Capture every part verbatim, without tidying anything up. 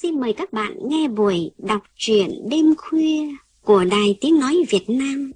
xin mời các bạn nghe buổi đọc truyện đêm khuya của Đài Tiếng Nói Việt Nam.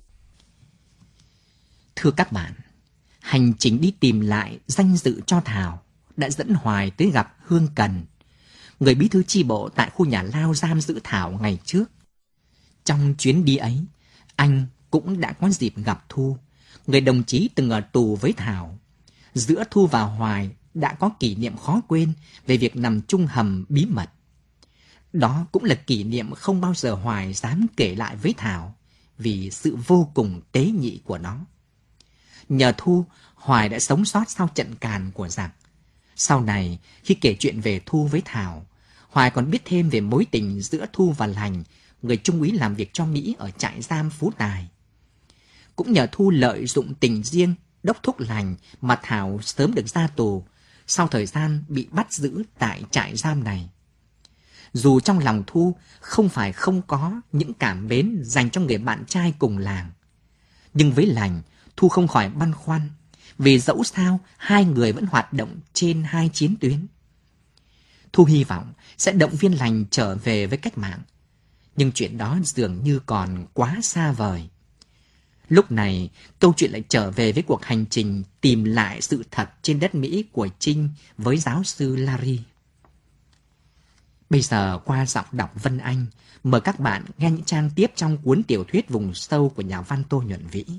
Thưa các bạn, hành trình đi tìm lại danh dự cho Thảo đã dẫn Hoài tới gặp Hương Cần, người bí thư chi bộ tại khu nhà lao giam giữ Thảo ngày trước. Trong chuyến đi ấy, anh cũng đã có dịp gặp Thu, người đồng chí từng ở tù với Thảo. Giữa Thu và Hoài đã có kỷ niệm khó quên về việc nằm chung hầm bí mật. Đó cũng là kỷ niệm không bao giờ Hoài dám kể lại với Thảo vì sự vô cùng tế nhị của nó. Nhờ Thu, Hoài đã sống sót sau trận càn của giặc. Sau này, khi kể chuyện về Thu với Thảo, Hoài còn biết thêm về mối tình giữa Thu và Lành, người trung úy làm việc cho Mỹ ở trại giam Phú Tài. Cũng nhờ Thu lợi dụng tình riêng đốc thúc Lành mà Thảo sớm được ra tù, sau thời gian bị bắt giữ tại trại giam này. Dù trong lòng Thu không phải không có những cảm mến dành cho người bạn trai cùng làng, nhưng với Lành, Thu không khỏi băn khoăn, vì dẫu sao hai người vẫn hoạt động trên hai chiến tuyến. Thu hy vọng sẽ động viên Lành trở về với cách mạng, nhưng chuyện đó dường như còn quá xa vời. Lúc này, câu chuyện lại trở về với cuộc hành trình tìm lại sự thật trên đất Mỹ của Trinh với giáo sư Larry. Bây giờ qua giọng đọc Vân Anh, mời các bạn nghe những trang tiếp trong cuốn tiểu thuyết Vùng Sâu của nhà văn Tô Nhuận Vĩ.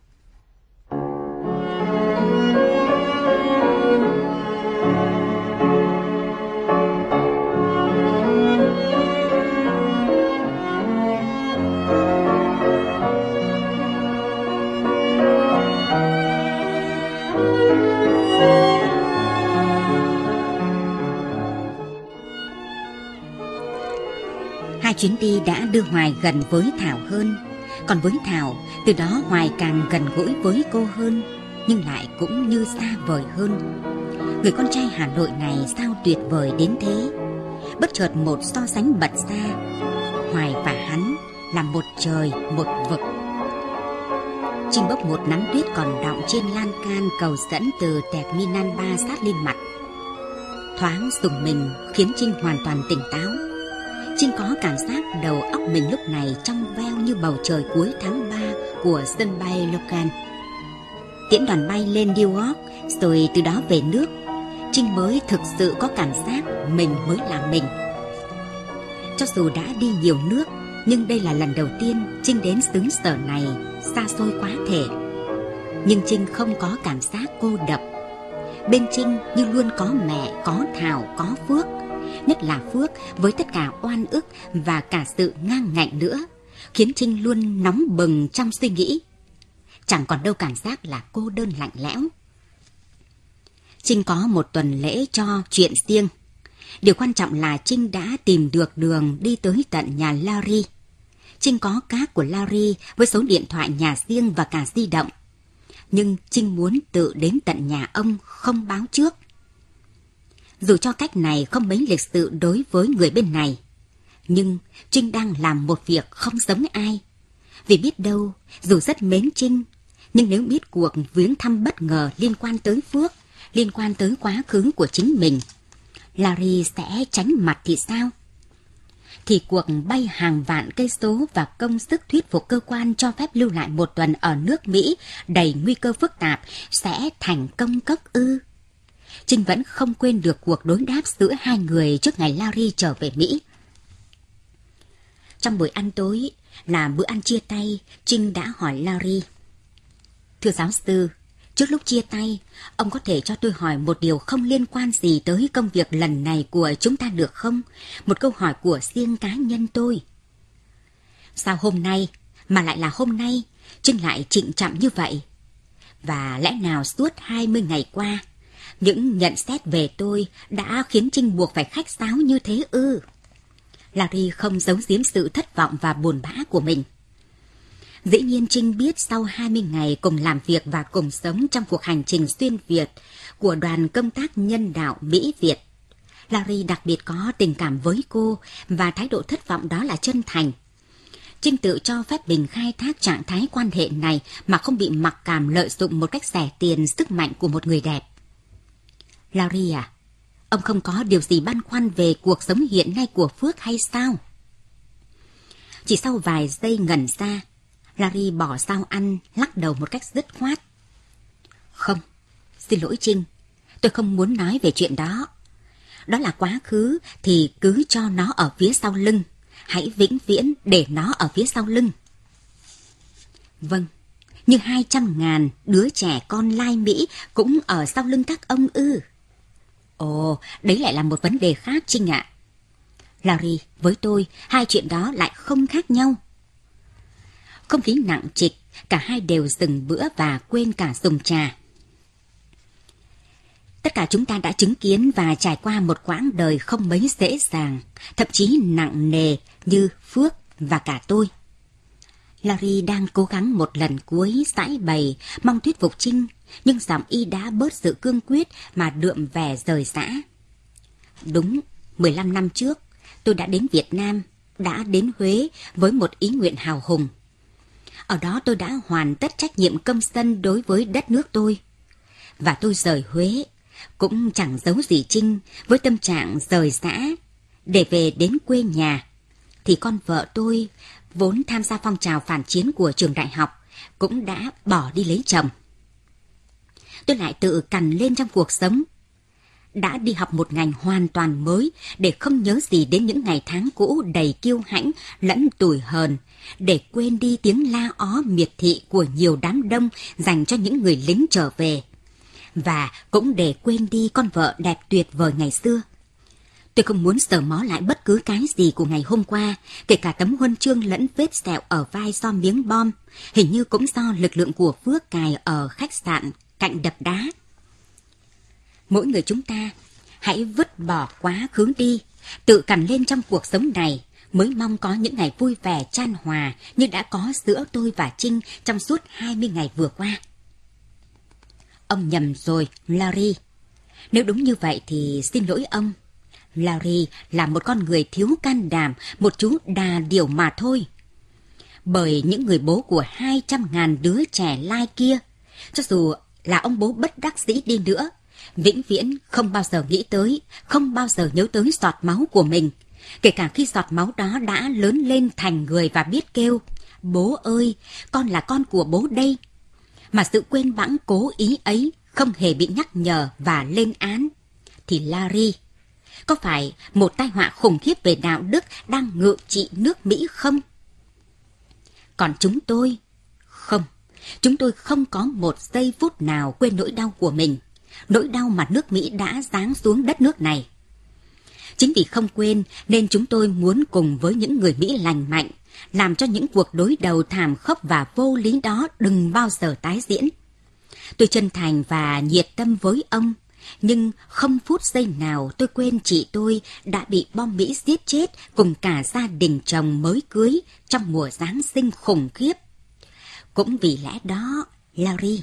Hai chuyến đi đã đưa Hoài gần với Thảo hơn. Còn với Thảo, từ đó Hoài càng gần gũi với cô hơn, nhưng lại cũng như xa vời hơn. Người con trai Hà Nội này sao tuyệt vời đến thế. Bất chợt một so sánh bật ra, Hoài và hắn là một trời một vực. Trinh bốc một nắng tuyết còn đọng trên lan can cầu dẫn từ tẹp Minanba sát lên mặt. Thoáng rùng mình khiến Trinh hoàn toàn tỉnh táo. Trinh có cảm giác đầu óc mình lúc này trong veo như bầu trời cuối tháng ba của sân bay Logan. Tiễn đoàn bay lên New York, rồi từ đó về nước, Trinh mới thực sự có cảm giác mình mới là mình. Cho dù đã đi nhiều nước, nhưng đây là lần đầu tiên Trinh đến xứ sở này xa xôi quá thể. Nhưng Trinh không có cảm giác cô độc. Bên Trinh như luôn có mẹ, có Thảo, có Phước. Nhất là Phước với tất cả oan ức và cả sự ngang ngạnh nữa, khiến Trinh luôn nóng bừng trong suy nghĩ. Chẳng còn đâu cảm giác là cô đơn lạnh lẽo. Trinh có một tuần lễ cho chuyện riêng. Điều quan trọng là Trinh đã tìm được đường đi tới tận nhà Larry. Trinh có cát của Larry với số điện thoại nhà riêng và cả di động. Nhưng Trinh muốn tự đến tận nhà ông không báo trước. Dù cho cách này không mấy lịch sự đối với người bên này, nhưng Trinh đang làm một việc không giống ai. Vì biết đâu, dù rất mến Trinh, nhưng nếu biết cuộc viếng thăm bất ngờ liên quan tới Phước, liên quan tới quá khứ của chính mình, Larry sẽ tránh mặt thì sao? Thì cuộc bay hàng vạn cây số và công sức thuyết phục cơ quan cho phép lưu lại một tuần ở nước Mỹ đầy nguy cơ phức tạp sẽ thành công cốc ư? Trinh vẫn không quên được cuộc đối đáp giữa hai người trước ngày Larry trở về Mỹ. Trong buổi ăn tối, là bữa ăn chia tay, Trinh đã hỏi Larry: "Thưa giáo sư, trước lúc chia tay, ông có thể cho tôi hỏi một điều không liên quan gì tới công việc lần này của chúng ta được không? Một câu hỏi của riêng cá nhân tôi." Sao hôm nay, mà lại là hôm nay, Trinh lại trịnh trọng như vậy? Và lẽ nào suốt hai mươi ngày qua, những nhận xét về tôi đã khiến Trinh buộc phải khách sáo như thế ư? Larry không giấu giếm sự thất vọng và buồn bã của mình. Dĩ nhiên Trinh biết sau hai mươi ngày cùng làm việc và cùng sống trong cuộc hành trình xuyên Việt của đoàn công tác nhân đạo Mỹ-Việt, Larry đặc biệt có tình cảm với cô và thái độ thất vọng đó là chân thành. Trinh tự cho phép mình khai thác trạng thái quan hệ này mà không bị mặc cảm lợi dụng một cách rẻ tiền sức mạnh của một người đẹp. Larry à, Ông không có điều gì băn khoăn về cuộc sống hiện nay của Phước hay sao? Chỉ sau vài giây ngẩn ra, Larry bỏ dao ăn, lắc đầu một cách dứt khoát. Không, xin lỗi Trinh, tôi không muốn nói về chuyện đó. Đó là quá khứ thì cứ cho nó ở phía sau lưng. Hãy vĩnh viễn để nó ở phía sau lưng. Vâng, như hai trăm ngàn đứa trẻ con lai Mỹ cũng ở sau lưng các ông ư? Ồ, đấy lại là một vấn đề khác Trinh ạ. Larry, với tôi, hai chuyện đó lại không khác nhau. Không khí nặng trịch, cả hai đều dừng bữa và quên cả dùng trà. Tất cả chúng ta đã chứng kiến và trải qua một quãng đời không mấy dễ dàng, thậm chí nặng nề như Phước và cả tôi. Larry đang cố gắng một lần cuối giải bày, mong thuyết phục Trinh, nhưng giọng y đã bớt sự cương quyết mà đượm vẻ rời rã. Đúng, mười lăm năm trước, tôi đã đến Việt Nam, đã đến Huế với một ý nguyện hào hùng. Ở đó tôi đã hoàn tất trách nhiệm công dân đối với đất nước tôi. Và tôi rời Huế, cũng chẳng giấu gì Trinh, với tâm trạng rời rã, để về đến quê nhà. Thì con vợ tôi, vốn tham gia phong trào phản chiến của trường đại học, cũng đã bỏ đi lấy chồng. Tôi lại tự cằn lên trong cuộc sống. Đã đi học một ngành hoàn toàn mới để không nhớ gì đến những ngày tháng cũ đầy kiêu hãnh lẫn tủi hờn, để quên đi tiếng la ó miệt thị của nhiều đám đông dành cho những người lính trở về, và cũng để quên đi con vợ đẹp tuyệt vời ngày xưa. Tôi không muốn sờ mó lại bất cứ cái gì của ngày hôm qua, kể cả tấm huân chương lẫn vết sẹo ở vai do miếng bom, hình như cũng do lực lượng của Phước cài ở khách sạn cạnh đập đá. Mỗi người chúng ta hãy vứt bỏ quá khứ đi, tự cằn lên trong cuộc sống này, mới mong có những ngày vui vẻ chan hòa như đã có giữa tôi và Trinh trong suốt hai mươi ngày vừa qua. Ông nhầm rồi, Larry. Nếu đúng như vậy thì xin lỗi ông. Larry là một con người thiếu can đảm, một chú đà điểu mà thôi. Bởi những người bố của hai trăm ngàn đứa trẻ lai kia, cho dù là ông bố bất đắc dĩ đi nữa, vĩnh viễn không bao giờ nghĩ tới, không bao giờ nhớ tới giọt máu của mình, kể cả khi giọt máu đó đã lớn lên thành người và biết kêu, bố ơi, con là con của bố đây. Mà sự quên bẵng cố ý ấy không hề bị nhắc nhở và lên án, thì Larry có phải một tai họa khủng khiếp về đạo đức đang ngự trị nước Mỹ không? Còn chúng tôi, không, chúng tôi không có một giây phút nào quên nỗi đau của mình, nỗi đau mà nước Mỹ đã giáng xuống đất nước này. Chính vì không quên nên chúng tôi muốn cùng với những người Mỹ lành mạnh, làm cho những cuộc đối đầu thảm khốc và vô lý đó đừng bao giờ tái diễn. Tôi chân thành và nhiệt tâm với ông, nhưng không phút giây nào tôi quên chị tôi đã bị bom Mỹ giết chết cùng cả gia đình chồng mới cưới trong mùa Giáng sinh khủng khiếp. Cũng vì lẽ đó, Larry...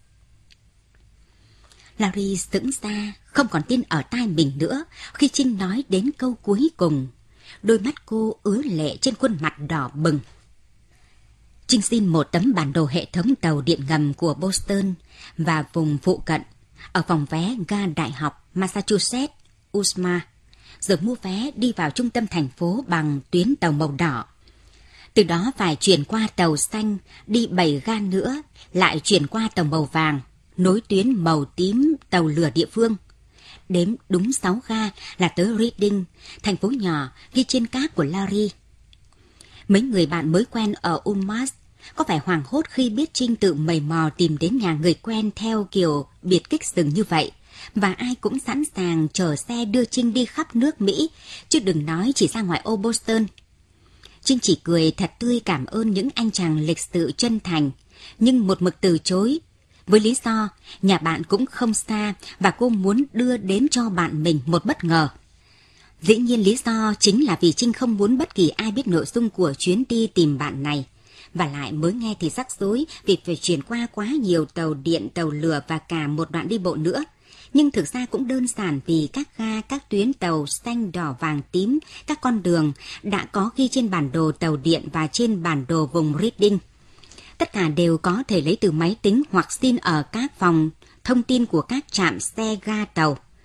Larry sững ra, không còn tin ở tai mình nữa khi Trinh nói đến câu cuối cùng. Đôi mắt cô ứa lệ trên khuôn mặt đỏ bừng. Trinh xin một tấm bản đồ hệ thống tàu điện ngầm của Boston và vùng phụ cận ở phòng vé ga Đại học Massachusetts, u ét em a, rồi mua vé đi vào trung tâm thành phố bằng tuyến tàu màu đỏ. Từ đó phải chuyển qua tàu xanh, đi bảy ga nữa, lại chuyển qua tàu màu vàng, nối tuyến màu tím tàu lửa địa phương. Đếm đúng sáu ga là tới Reading, thành phố nhỏ ghi trên cát của Larry. Mấy người bạn mới quen ở UMass có phải hoảng hốt khi biết Trinh tự mày mò tìm đến nhà người quen theo kiểu biệt kích rừng như vậy, và ai cũng sẵn sàng chở xe đưa Trinh đi khắp nước Mỹ, chứ đừng nói chỉ ra ngoại ô Boston. Trinh chỉ cười thật tươi cảm ơn những anh chàng lịch sự chân thành, nhưng một mực từ chối, với lý do nhà bạn cũng không xa và cô muốn đưa đến cho bạn mình một bất ngờ. Dĩ nhiên lý do chính là vì Trinh không muốn bất kỳ ai biết nội dung của chuyến đi tìm bạn này, và lại mới nghe thì rắc rối vì phải chuyển qua quá nhiều tàu điện, tàu lửa và cả một đoạn đi bộ nữa. Nhưng thực ra cũng đơn giản vì các ga, các tuyến tàu xanh, đỏ, vàng, tím, các con đường đã có ghi trên bản đồ tàu điện và trên bản đồ vùng Reading. Tất cả đều có thể lấy từ máy tính hoặc xin ở các phòng thông tin của các trạm xe ga tàu.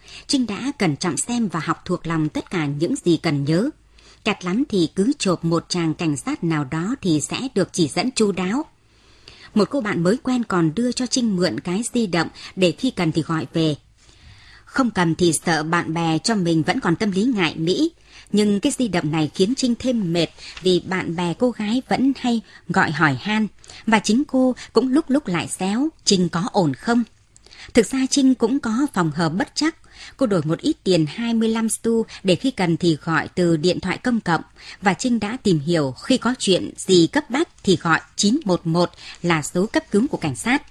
Trinh đã cẩn trọng xem và học thuộc lòng tất cả những gì cần nhớ. Kẹt lắm thì cứ chộp một chàng cảnh sát nào đó thì sẽ được chỉ dẫn chu đáo. Một cô bạn mới quen còn đưa cho Trinh mượn cái di động để khi cần thì gọi về. Không cầm thì sợ bạn bè cho mình vẫn còn tâm lý ngại Mỹ. Nhưng cái di động này khiến Trinh thêm mệt vì bạn bè cô gái vẫn hay gọi hỏi han. Và chính cô cũng lúc lúc lại réo, Trinh có ổn không? Thực ra Trinh cũng có phòng hờ bất trắc. Cô đổi một ít tiền hai mươi lăm xu để khi cần thì gọi từ điện thoại công cộng. Và Trinh đã tìm hiểu khi có chuyện gì cấp bách thì gọi chín một một là số cấp cứu của cảnh sát.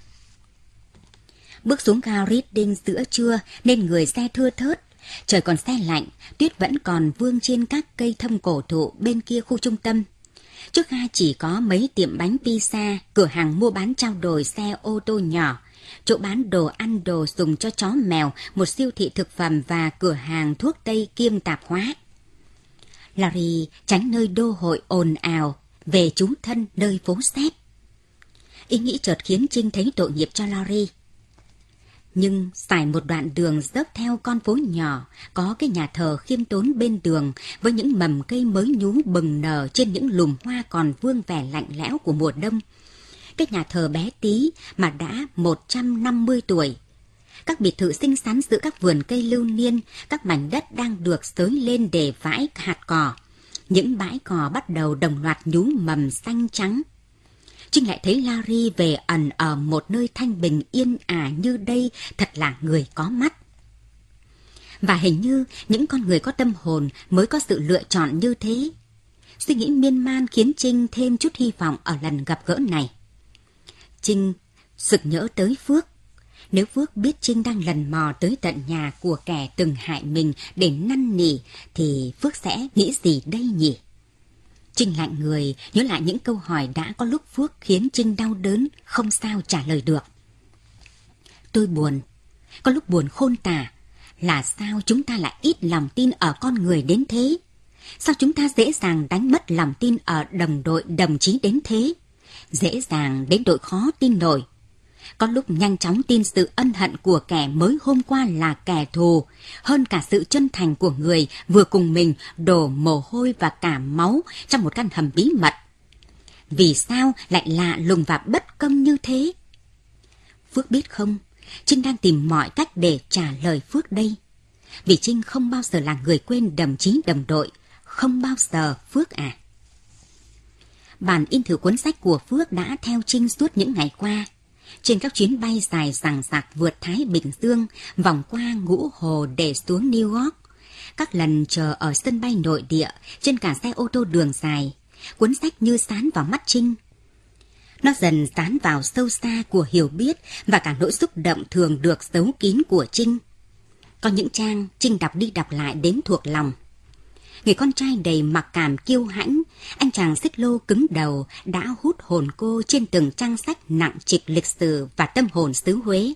Bước xuống ga Reading giữa trưa nên người xe thưa thớt. Trời còn se lạnh, tuyết vẫn còn vương trên các cây thông cổ thụ bên kia khu trung tâm. Trước ga chỉ có mấy tiệm bánh pizza, cửa hàng mua bán trao đổi xe ô tô nhỏ, chỗ bán đồ ăn đồ dùng cho chó mèo, một siêu thị thực phẩm và cửa hàng thuốc tây kiêm tạp hóa. Larry tránh nơi đô hội ồn ào, về trú thân nơi phố xếp. Ý nghĩ chợt khiến Trinh thấy tội nghiệp cho Larry. Nhưng xài một đoạn đường dốc theo con phố nhỏ, có cái nhà thờ khiêm tốn bên đường với những mầm cây mới nhú bừng nở trên những lùm hoa còn vương vẻ lạnh lẽo của mùa đông. Cái nhà thờ bé tí mà đã một trăm năm mươi tuổi. Các biệt thự xinh xắn giữa các vườn cây lưu niên, các mảnh đất đang được xới lên để vãi hạt cỏ. Những bãi cỏ bắt đầu đồng loạt nhú mầm xanh trắng. Trinh lại thấy Larry về ẩn ở một nơi thanh bình yên ả như đây, thật là người có mắt. Và hình như những con người có tâm hồn mới có sự lựa chọn như thế. Suy nghĩ miên man khiến Trinh thêm chút hy vọng ở lần gặp gỡ này. Trinh sực nhớ tới Phước. Nếu Phước biết Trinh đang lần mò tới tận nhà của kẻ từng hại mình để năn nỉ, thì Phước sẽ nghĩ gì đây nhỉ? Trinh lạnh người, nhớ lại những câu hỏi đã có lúc Phước khiến Trinh đau đớn, không sao trả lời được. Tôi buồn, có lúc buồn khôn tả. Là sao chúng ta lại ít lòng tin ở con người đến thế? Sao chúng ta dễ dàng đánh mất lòng tin ở đồng đội đồng chí đến thế? Dễ dàng đến độ khó tin nổi. Có lúc nhanh chóng tin sự ân hận của kẻ mới hôm qua là kẻ thù, hơn cả sự chân thành của người vừa cùng mình đổ mồ hôi và cả máu trong một căn hầm bí mật. Vì sao lại lạ lùng và bất công như thế? Phước biết không, Trinh đang tìm mọi cách để trả lời Phước đây. Vì Trinh không bao giờ là người quên đồng chí đồng đội, không bao giờ Phước à. Bản in thử cuốn sách của Phước đã theo Trinh suốt những ngày qua. Trên các chuyến bay dài dằng dặc vượt Thái Bình Dương, vòng qua Ngũ Hồ để xuống New York. Các lần chờ ở sân bay nội địa, trên cả xe ô tô đường dài, cuốn sách như dán vào mắt Trinh. Nó dần dán vào sâu xa của hiểu biết và cả nỗi xúc động thường được giấu kín của Trinh. Có những trang Trinh đọc đi đọc lại đến thuộc lòng. Người con trai đầy mặc cảm kiêu hãnh, anh chàng xích lô cứng đầu đã hút hồn cô trên từng trang sách nặng trịch lịch sử và tâm hồn xứ Huế.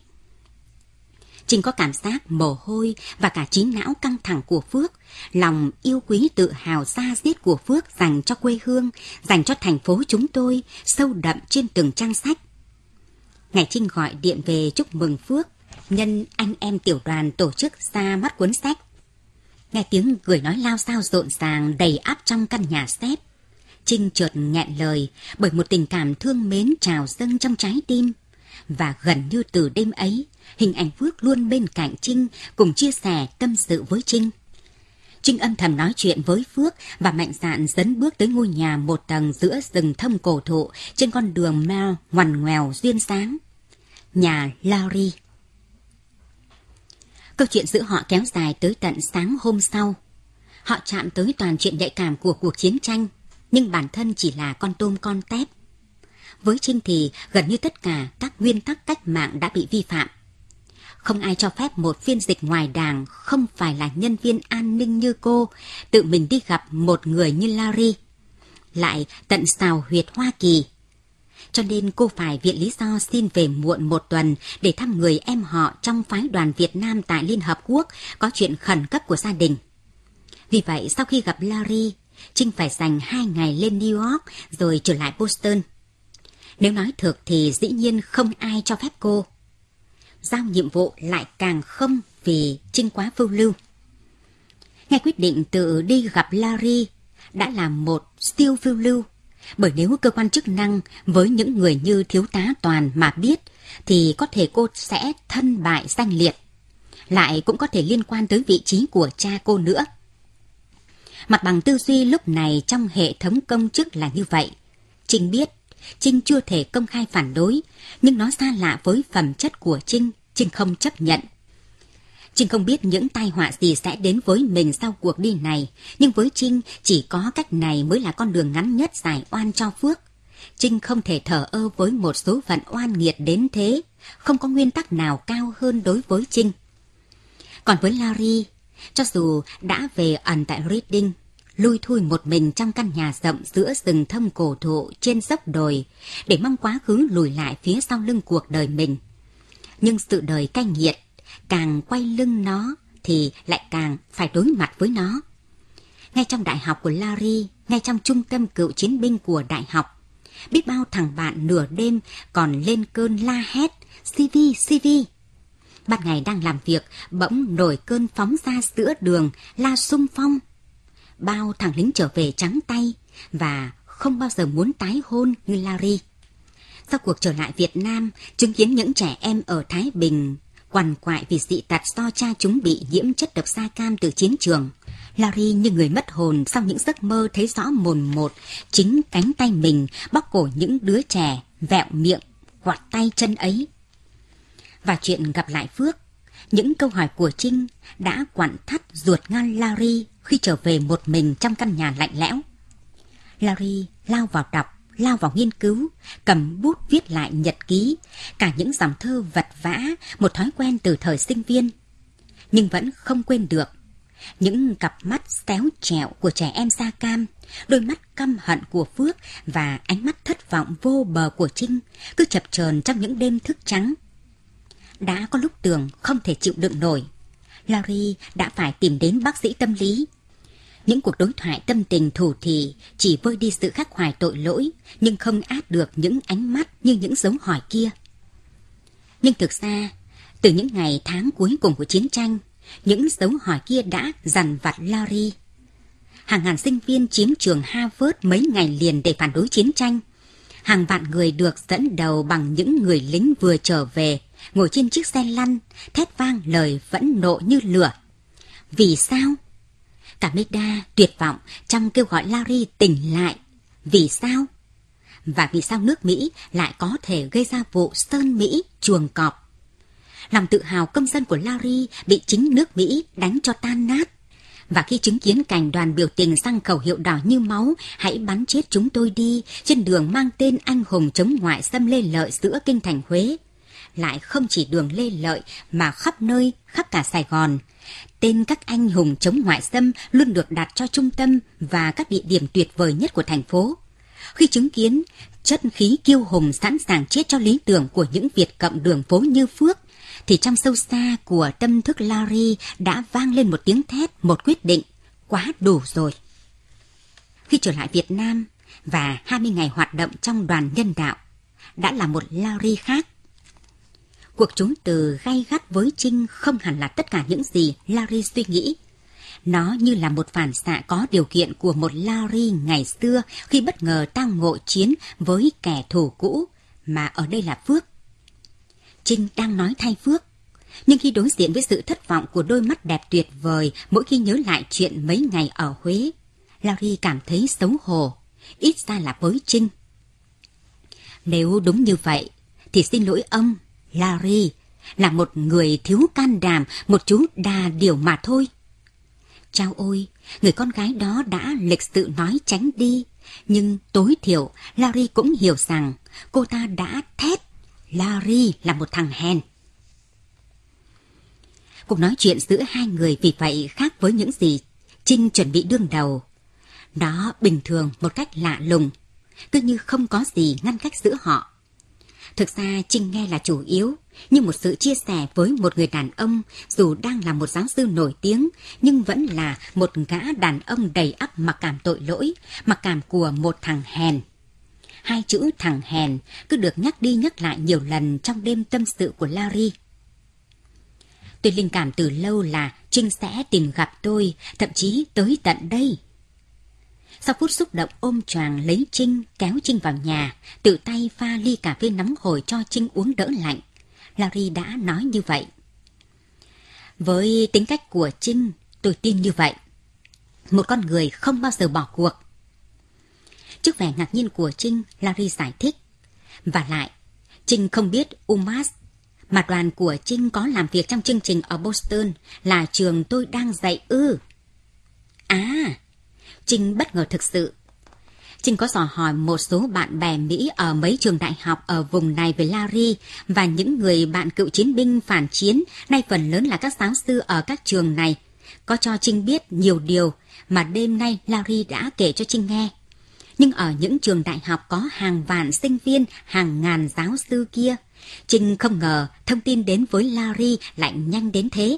Trinh có cảm giác mồ hôi và cả trí não căng thẳng của Phước, lòng yêu quý tự hào da diết của Phước dành cho quê hương, dành cho thành phố chúng tôi, sâu đậm trên từng trang sách. Ngày Trinh gọi điện về chúc mừng Phước, nhân anh em tiểu đoàn tổ chức ra mắt cuốn sách. Nghe tiếng cười nói lao xao rộn ràng đầy áp trong căn nhà xếp, Trinh chợt nghẹn lời bởi một tình cảm thương mến trào dâng trong trái tim. Và gần như từ đêm ấy, hình ảnh Phước luôn bên cạnh Trinh, cùng chia sẻ tâm sự với Trinh. Trinh âm thầm nói chuyện với Phước và mạnh dạn dấn bước tới ngôi nhà một tầng giữa rừng thông cổ thụ trên con đường Mel ngoằn ngoèo duyên dáng. Nhà Larry. Câu chuyện giữa họ kéo dài tới tận sáng hôm sau. Họ chạm tới toàn chuyện nhạy cảm của cuộc chiến tranh, nhưng bản thân chỉ là con tôm con tép. Với Trinh thì gần như tất cả các nguyên tắc cách mạng đã bị vi phạm. Không ai cho phép một phiên dịch ngoài đảng không phải là nhân viên an ninh như cô tự mình đi gặp một người như Larry, lại tận xào huyệt Hoa Kỳ. Cho nên cô phải viện lý do xin về muộn một tuần để thăm người em họ trong phái đoàn Việt Nam tại Liên Hợp Quốc có chuyện khẩn cấp của gia đình. Vì vậy sau khi gặp Larry, Trinh phải dành hai ngày lên New York rồi trở lại Boston. Nếu nói thực thì dĩ nhiên không ai cho phép cô. Giao nhiệm vụ lại càng không vì Trinh quá phiêu lưu. Nghe quyết định tự đi gặp Larry đã là một siêu phiêu lưu, bởi nếu cơ quan chức năng với những người như thiếu tá Toàn mà biết thì có thể cô sẽ thân bại danh liệt, lại cũng có thể liên quan tới vị trí của cha cô nữa. Mặt bằng tư duy lúc này trong hệ thống công chức là như vậy. Trinh biết, Trinh chưa thể công khai phản đối, nhưng nó xa lạ với phẩm chất của Trinh, Trinh không chấp nhận. Trinh không biết những tai họa gì sẽ đến với mình sau cuộc đi này, nhưng với Trinh chỉ có cách này mới là con đường ngắn nhất giải oan cho Phước. Trinh không thể thờ ơ với một số phận oan nghiệt đến thế, không có nguyên tắc nào cao hơn đối với Trinh. Còn với Larry, cho dù đã về ẩn tại Reading, lui thui một mình trong căn nhà rộng giữa rừng thông cổ thụ trên dốc đồi, để mong quá khứ lùi lại phía sau lưng cuộc đời mình. Nhưng sự đời cay nghiệt, càng quay lưng nó thì lại càng phải đối mặt với nó. Ngay trong đại học của Larry, ngay trong trung tâm cựu chiến binh của đại học, biết bao thằng bạn nửa đêm còn lên cơn la hét xê vê xê vê. Ban ngày đang làm việc, bỗng nổi cơn phóng ra giữa đường, la xung phong. Bao thằng lính trở về trắng tay và không bao giờ muốn tái hôn như Larry. Sau cuộc trở lại Việt Nam, chứng kiến những trẻ em ở Thái Bình quằn quại vì dị tật do cha chúng bị nhiễm chất độc da cam từ chiến trường, Larry như người mất hồn sau những giấc mơ thấy rõ mồn một chính cánh tay mình bóc cổ những đứa trẻ vẹo miệng, quạt tay chân ấy. Và chuyện gặp lại Phước, những câu hỏi của Trinh đã quặn thắt ruột gan Larry khi trở về một mình trong căn nhà lạnh lẽo. Larry lao vào đọc, lao vào nghiên cứu, cầm bút viết lại nhật ký, cả những dòng thơ vật vã, một thói quen từ thời sinh viên. Nhưng vẫn không quên được những cặp mắt xéo trẹo của trẻ em da cam, đôi mắt căm hận của Phước và ánh mắt thất vọng vô bờ của Trinh cứ chập chờn trong những đêm thức trắng. Đã có lúc tưởng không thể chịu đựng nổi, Larry đã phải tìm đến bác sĩ tâm lý. Những cuộc đối thoại tâm tình thủ thỉ chỉ vơi đi sự khắc khoải tội lỗi, nhưng không át được những ánh mắt như những dấu hỏi kia. Nhưng thực ra, từ những ngày tháng cuối cùng của chiến tranh, những dấu hỏi kia đã dằn vặt Larry. Hàng ngàn sinh viên chiếm trường Harvard mấy ngày liền để phản đối chiến tranh. Hàng vạn người được dẫn đầu bằng những người lính vừa trở về, ngồi trên chiếc xe lăn, thét vang lời phẫn nộ như lửa. Vì sao? Cả Meda tuyệt vọng trong kêu gọi Larry tỉnh lại. Vì sao? Và vì sao nước Mỹ lại có thể gây ra vụ sơn Mỹ chuồng cọp? Lòng tự hào công dân của Larry bị chính nước Mỹ đánh cho tan nát. Và khi chứng kiến cảnh đoàn biểu tình sang khẩu hiệu đỏ như máu, hãy bắn chết chúng tôi đi, trên đường mang tên anh hùng chống ngoại xâm Lê Lợi giữa kinh thành Huế, lại không chỉ đường Lê Lợi mà khắp nơi, khắp cả Sài Gòn, tên các anh hùng chống ngoại xâm luôn được đặt cho trung tâm và các địa điểm tuyệt vời nhất của thành phố. Khi chứng kiến chất khí kiêu hùng sẵn sàng chết cho lý tưởng của những Việt cộng đường phố như Phước, thì trong sâu xa của tâm thức Larry đã vang lên một tiếng thét, một quyết định, quá đủ rồi. Khi trở lại Việt Nam và hai mươi ngày hoạt động trong đoàn nhân đạo, đã là một Larry khác. Cuộc trốn từ gay gắt với Trinh không hẳn là tất cả những gì Larry suy nghĩ. Nó như là một phản xạ có điều kiện của một Larry ngày xưa khi bất ngờ tao ngộ chiến với kẻ thù cũ, mà ở đây là Phước. Trinh đang nói thay Phước, nhưng khi đối diện với sự thất vọng của đôi mắt đẹp tuyệt vời mỗi khi nhớ lại chuyện mấy ngày ở Huế, Larry cảm thấy xấu hổ, ít ra là với Trinh. Nếu đúng như vậy, thì xin lỗi ông, Larry, là một người thiếu can đảm, một chú đà điểu mà thôi. Chao ôi, người con gái đó đã lịch sự nói tránh đi, nhưng tối thiểu Larry cũng hiểu rằng cô ta đã thét Larry là một thằng hèn. Cuộc nói chuyện giữa hai người vì vậy khác với những gì Trinh chuẩn bị đương đầu. Nó bình thường một cách lạ lùng, cứ như không có gì ngăn cách giữa họ. Thực ra Trinh nghe là chủ yếu, như một sự chia sẻ với một người đàn ông dù đang là một giáo sư nổi tiếng, nhưng vẫn là một gã đàn ông đầy ắp mặc cảm tội lỗi, mặc cảm của một thằng hèn. Hai chữ thằng hèn cứ được nhắc đi nhắc lại nhiều lần trong đêm tâm sự của Larry. Tôi linh cảm từ lâu là Trinh sẽ tìm gặp tôi, thậm chí tới tận đây. Sau phút xúc động ôm choàng lấy Trinh, kéo Trinh vào nhà, tự tay pha ly cà phê nóng hổi cho Trinh uống đỡ lạnh, Larry đã nói như vậy. Với tính cách của Trinh, tôi tin như vậy. Một con người không bao giờ bỏ cuộc. Trước vẻ ngạc nhiên của Trinh, Larry giải thích. Và lại, Trinh không biết UMass, mà đoàn của Trinh có làm việc trong chương trình ở Boston, là trường tôi đang dạy ư. À, Trinh bất ngờ thực sự. Trinh có dò hỏi một số bạn bè Mỹ ở mấy trường đại học ở vùng này về Larry và những người bạn cựu chiến binh phản chiến, nay phần lớn là các giáo sư ở các trường này, có cho Trinh biết nhiều điều mà đêm nay Larry đã kể cho Trinh nghe. Nhưng ở những trường đại học có hàng vạn sinh viên, hàng ngàn giáo sư kia, Trinh không ngờ thông tin đến với Larry lại nhanh đến thế.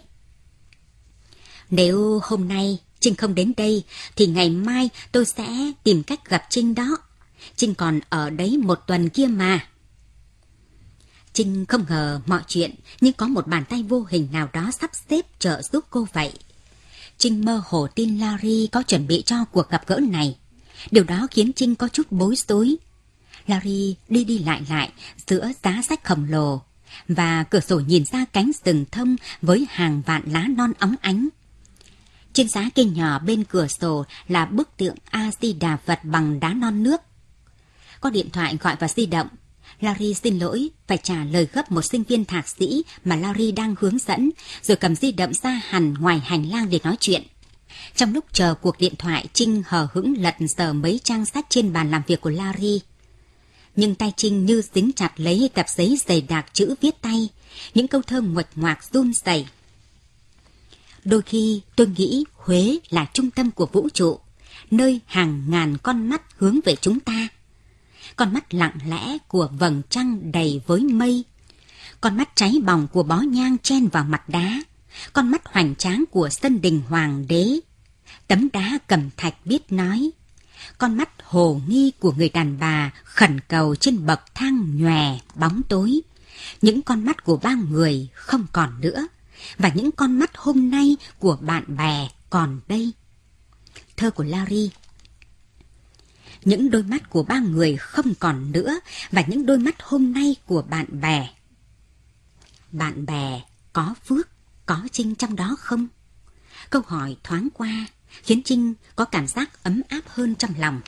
Nếu hôm nay Trinh không đến đây, thì ngày mai tôi sẽ tìm cách gặp Trinh đó. Trinh còn ở đấy một tuần kia mà. Trinh không ngờ mọi chuyện, nhưng có một bàn tay vô hình nào đó sắp xếp trợ giúp cô vậy. Trinh mơ hồ tin Larry có chuẩn bị cho cuộc gặp gỡ này. Điều đó khiến Trinh có chút bối rối. Larry đi đi lại lại giữa giá sách khổng lồ, và cửa sổ nhìn ra cánh rừng thông với hàng vạn lá non óng ánh. Trên giá cây nhỏ bên cửa sổ là bức tượng A-di-đà Phật bằng đá non nước. Có điện thoại gọi vào di động. Larry xin lỗi phải trả lời gấp một sinh viên thạc sĩ mà Larry đang hướng dẫn, rồi cầm di động ra hẳn ngoài hành lang để nói chuyện. Trong lúc chờ cuộc điện thoại, Trinh hờ hững lật sờ mấy trang sách trên bàn làm việc của Larry. Nhưng tay Trinh như dính chặt lấy tập giấy dày đặc chữ viết tay, những câu thơ nguệch ngoạc run rẩy. Đôi khi tôi nghĩ Huế là trung tâm của vũ trụ, nơi hàng ngàn con mắt hướng về chúng ta. Con mắt lặng lẽ của vầng trăng đầy với mây, con mắt cháy bỏng của bó nhang chen vào mặt đá, con mắt hoành tráng của sân đình hoàng đế, tấm đá cẩm thạch biết nói, con mắt hồ nghi của người đàn bà khẩn cầu trên bậc thang nhòe bóng tối, những con mắt của ba người không còn nữa, và những con mắt hôm nay của bạn bè còn đây. Thơ của Larry. Những đôi mắt của ba người không còn nữa, và những đôi mắt hôm nay của bạn bè. Bạn bè có Phước, có Trinh trong đó không? Câu hỏi thoáng qua khiến Trinh có cảm giác ấm áp hơn trong lòng.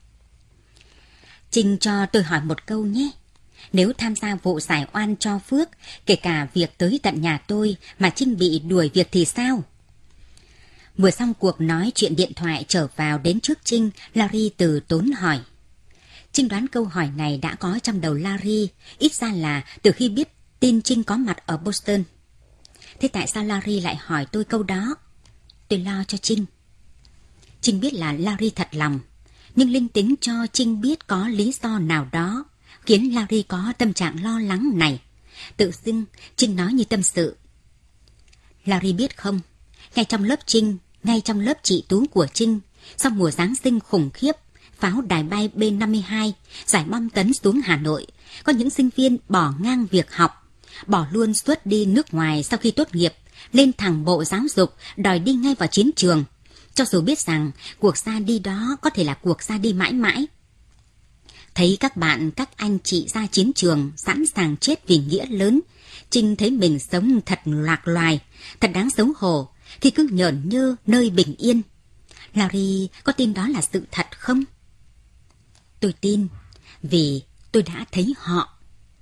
Trinh cho tôi hỏi một câu nhé. Nếu tham gia vụ giải oan cho Phước, kể cả việc tới tận nhà tôi mà Trinh bị đuổi việc thì sao? Vừa xong cuộc nói chuyện điện thoại trở vào đến trước Trinh, Larry từ tốn hỏi. Trinh đoán câu hỏi này đã có trong đầu Larry, ít ra là từ khi biết tin Trinh có mặt ở Boston. Thế tại sao Larry lại hỏi tôi câu đó? Tôi lo cho Trinh. Trinh biết là Larry thật lòng, nhưng linh tính cho Trinh biết có lý do nào đó khiến Larry có tâm trạng lo lắng này. Tự dưng Trinh nói như tâm sự. Larry biết không, ngay trong lớp Trinh, ngay trong lớp chị Tú của Trinh, sau mùa Giáng sinh khủng khiếp, pháo đài bay B năm mươi hai, giải bom tấn xuống Hà Nội, có những sinh viên bỏ ngang việc học, bỏ luôn suất đi nước ngoài sau khi tốt nghiệp, lên thẳng Bộ Giáo dục, đòi đi ngay vào chiến trường, cho dù biết rằng cuộc ra đi đó có thể là cuộc ra đi mãi mãi. Thấy các bạn, các anh chị ra chiến trường sẵn sàng chết vì nghĩa lớn, Trinh thấy mình sống thật lạc loài, thật đáng xấu hổ, thì cứ nhởn nhơ nơi bình yên. Larry có tin đó là sự thật không? Tôi tin, vì tôi đã thấy họ.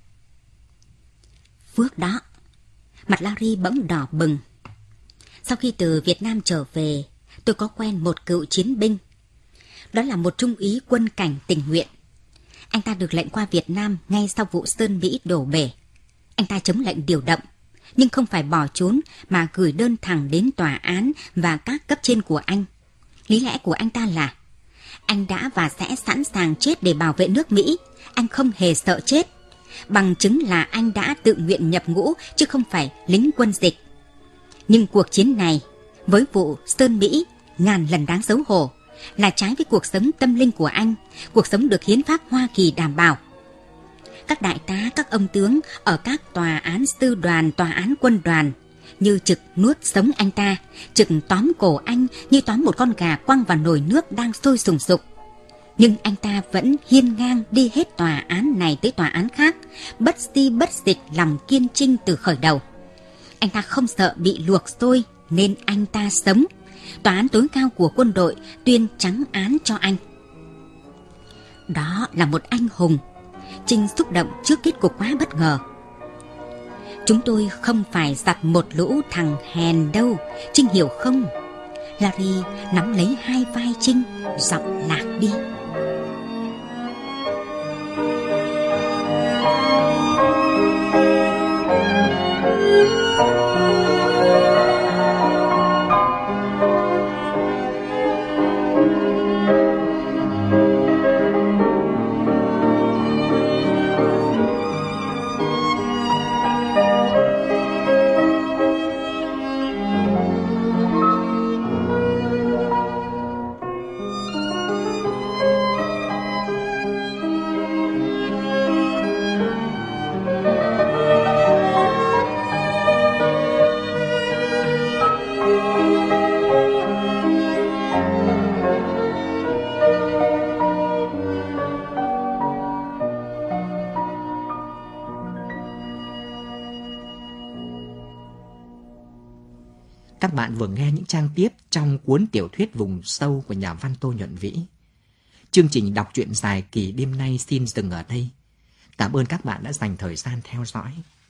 Phước đó. Mặt Larry bỗng đỏ bừng. Sau khi từ Việt Nam trở về, tôi có quen một cựu chiến binh. Đó là một trung úy quân cảnh tình nguyện. Anh ta được lệnh qua Việt Nam ngay sau vụ Sơn Mỹ đổ bể. Anh ta chống lệnh điều động, nhưng không phải bỏ trốn mà gửi đơn thẳng đến tòa án và các cấp trên của anh. Lý lẽ của anh ta là anh đã và sẽ sẵn sàng chết để bảo vệ nước Mỹ. Anh không hề sợ chết. Bằng chứng là anh đã tự nguyện nhập ngũ chứ không phải lính quân dịch. Nhưng cuộc chiến này, với vụ Sơn Mỹ, ngàn lần đáng xấu hổ, là trái với cuộc sống tâm linh của anh, cuộc sống được hiến pháp Hoa Kỳ đảm bảo. Các đại tá, các ông tướng ở các tòa án sư đoàn, tòa án quân đoàn, như trực nuốt sống anh ta, trực tóm cổ anh như tóm một con gà quăng vào nồi nước đang sôi sùng sục. Nhưng anh ta vẫn hiên ngang đi hết tòa án này tới tòa án khác, bất si bất dịch lòng kiên trinh từ khởi đầu. Anh ta không sợ bị luộc sôi nên anh ta sống. Tòa án tối cao của quân đội tuyên trắng án cho anh. Đó là một anh hùng. Trinh xúc động trước kết cục quá bất ngờ. Chúng tôi không phải giặt một lũ thằng hèn đâu, Trinh hiểu không? Larry nắm lấy hai vai Trinh, giọng lạc đi. Các bạn vừa nghe những trang tiếp trong cuốn tiểu thuyết Vùng Sâu của nhà văn Tô Nhuận Vĩ. Chương trình đọc truyện dài kỳ đêm nay xin dừng ở đây. Cảm ơn các bạn đã dành thời gian theo dõi.